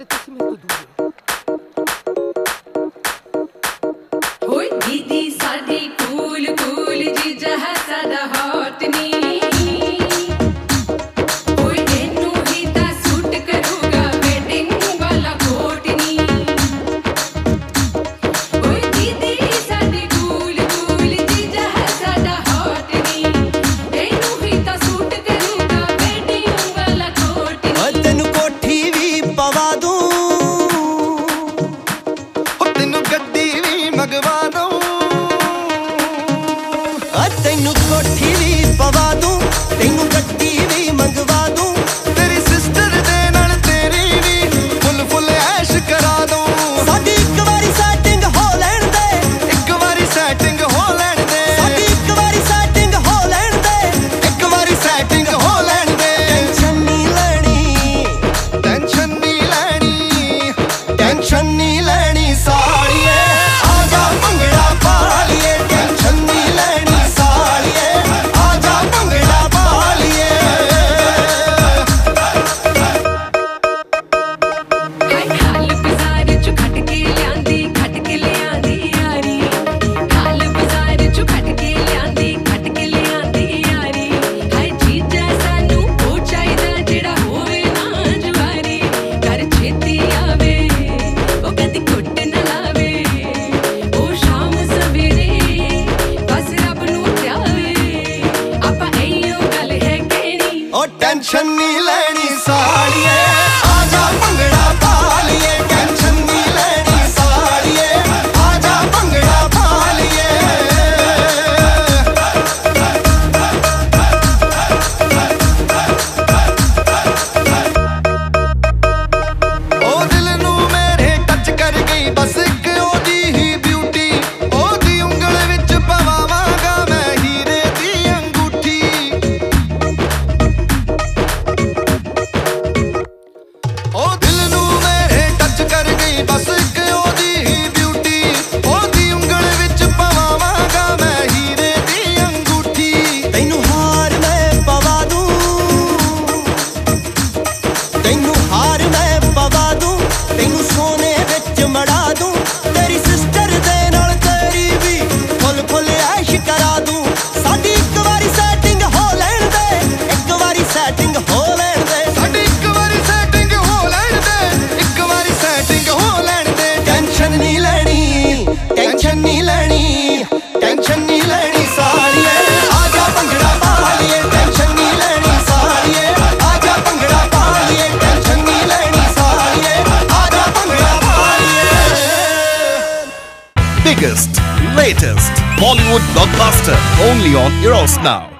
ਤੇ ਤੁਸੀਂ ਮੇਰੇ ਤੋਂ ਦੂਰ ਹੋ। ਓਏ ਦੀਦੀ ਸਾਡੀ ਕੂਲ ਕੂਲ ਜੀਜਾ ਹੈ ਸਾਡਾ ਹੌਟ ਨੀ। ਓਏ ਇਹਨੂੰ ਹੀ ਤਾਂ ਸੂਟ ਕਰੂਗਾ ਵੈਡਿੰਗ ਵਾਲਾ ਕੋਟ ਨੀ। ਓਏ ਦੀਦੀ ਸਾਡੀ ਕੂਲ ਕੂਲ ਜੀਜਾ ਹੈ ਸਾਡਾ ਹੌਟ ਨੀ। ਇਹਨੂੰ ਹੀ ਤਾਂ ਸੂਟ ਕਰੂਗਾ ਵੈਡਿੰਗ ਵਾਲਾ ਕੋਟ ਨੀ। ਓਏ ਤੈਨੂੰ ਕੋਠੀ ਵੀ ਪਵਾ ਦੂੰ, ਓ ਤੈਨੂੰ ਗੱਡੀ ਵੀ ਮੰਗਵਾ ਦੂੰ। ਤੈਨੂੰ ਕੋਠੀ ਵੀ ਪਵਾ ਦੂੰ, ਤੈਨੂੰ ਗੱਡੀ ਵੀ ਮੰਗਵਾ ਦੂੰ। ਤੇਰੀ ਸਿਸਟਰ ਦੇ ਨਾਲ ਤੇਰੀ ਵੀ ਫੁੱਲ ਫੁੱਲ ਐਸ਼ ਕਰਾ ਦੂੰ। ਸਾਡੀ ਇੱਕ ਵਾਰੀ ਸੈਟਿੰਗ ਹੋ ਲੈਣ ਦੇ, ਇੱਕ ਵਾਰੀ ਸੈਟਿੰਗ ਹੋ ਲੈਣ ਦੇ। ਸਾਡੀ ਇੱਕ ਵਾਰੀ ਸੈਟਿੰਗ ਹੋ ਲੈਣ ਦੇ, ਇੱਕ ਵਾਰੀ ਸੈਟਿੰਗ ਹੋ ਲੈਣ ਦੇ। ਟੈਨਸ਼ਨ ਨਹੀਂ ਲੈਣੀ, ਟੈਨਸ਼ਨ ਨਹੀਂ ਲੈਣੀ, ਟੈਨਸ਼ਨ ਨਹੀਂ ਲੈਣੀ ਸਾਲੀਏ, ਆ ਜਾ ਭੰਗੜਾ ਪਾ ਲਈਏ। ਟੈਨਸ਼ਨ ਨਹੀਂ ਲੈਣੀ ਸਾਲੀਏ, ਆ ਜਾ ਭੰਗੜਾ ਪਾ ਲਈਏ। ਹਾਲ ਬਾਜ਼ਾਰ ਚੋਂ ਖੱਟ ਕੇ ਲਿਆਂਦੀ ਯਾਰੀ। ਹਾਲ ਬਾਜ਼ਾਰ ਚੋਂ ਖੱਟ ਕੇ ਲਿਆਂਦੀ ਯਾਰੀ। ਹਾਏ ਜੀਜਾ ਸਾਨੂੰ ਉਹ ਚਾਹੀਦਾ ਜਿਹੜਾ ਹੋਵੇ ਨਾ ਜਵਾਰੀ। ਘਰ ਛੇਤੀ ਆਵੇ ਉਹ ਕਦੀ ਘੁੱਟ ਨਾ ਲਾਵੇ। ਉਹ ਸ਼ਾਮ ਸਵੇਰੇ ਬਸ ਰੱਬ ਨੂੰ ਧਿਆਵੇ। ਆਪਾਂ ਇਹੋ ਗੱਲ ਹੈ ਕਹਿਣੀ, ਓ ਟੈਨਸ਼ਨ ਨਹੀਂ ਲੈਣੀ ਸਾਲੀਏ, ਆ ਜਾ ਭੰਗੜਾ ਪਾ ਲਈਏ। ਟੈਨਸ਼ਨ ਨਹੀਂ ਲੈਣੀ ਸਾਲੀਏ, ਆ ਜਾ ਭੰਗੜਾ ਪਾ ਲਈਏ। ਉਹ ਦਿਲ ਨੂੰ ਮੇਰੇ ਟੱਚ ਕਰ ਗਈ ਬਸ ਇੱਕ ਉਹਦੀ ਹੀ ਬਿਊਟੀ। ਉਹਦੀ ਉਂਗਲ ਵਿੱਚ ਪਵਾਵਾਂਗਾ ਮੈਂ ਹੀਰੇ ਦੀ ਅੰਗੂਠੀ। ਉਹ ਦਿਲ ਨੂੰ ਮੇਰੇ ਟੱਚ ਕਰ ਗਈ ਬਸ ਇੱਕ ਉਹਦੀ ਹੀ ਬਿਊਟੀ। ਉਹਦੀ ਉਂਗਲ ਵਿੱਚ ਪਵਾਵਾਂਗਾ ਮੈਂ ਹੀਰੇ ਦੀ ਅੰਗੂਠੀ। ਤੈਨੂੰ ਹਾਰ ਮੈਂ ਪਵਾ ਦੂੰ, ਤੈਨੂੰ ਹਾਰ ਮੈਂ ਪਵਾ ਦੂੰ। ਤੈਨੂੰ ਸੋਨੇ ਵਿੱਚ ਮੜਾ ਦੂੰ। ਤੇਰੀ ਸਿਸਟਰ ਦੇ ਨਾਲ ਤੇਰੀ ਵੀ ਫੁੱਲ ਫੁੱਲ ਐਸ਼ ਕਰਾ ਦੂੰ। ਸਾਡੀ ਇੱਕ ਵਾਰੀ ਸੈਟਿੰਗ ਹੋ ਲੈਣ ਦੇ, ਇੱਕ ਵਾਰੀ ਸੈਟਿੰਗ ਹੋ ਲੈਣ ਦੇ। ਸਾਡੀ ਇੱਕ ਵਾਰੀ ਸੈਟਿੰਗ ਹੋ ਲੈਣ ਦੇ, ਇੱਕ ਵਾਰੀ ਸੈਟਿੰਗ ਹੋ ਲੈਣ ਦੇ। ਟੈਨਸ਼ਨ ਨਹੀਂ ਲੈਣੀ, ਟੈਨਸ਼ਨ ਨਹੀਂ ਲੈਣੀ, ਟੈਨਸ਼ਨ ਨਹੀਂ ਲੈਣੀ ਸਾਲੀਏ, ਆ ਜਾ ਭੰਗੜਾ ਪਾ ਲਈਏ। ਟੈਨਸ਼ਨ ਨਹੀਂ ਲੈਣੀ ਸਾਲੀਏ, ਆ ਜਾ ਭੰਗੜਾ ਪਾ ਲਈਏ। ਟੈਨਸ਼ਨ ਨਹੀਂ ਲੈਣੀ ਸਾਲੀਏ, ਆ ਜਾ ਭੰਗੜਾ ਪਾ ਲਈਏ। Biggest, latest Bollywood blockbuster only on Eros Now.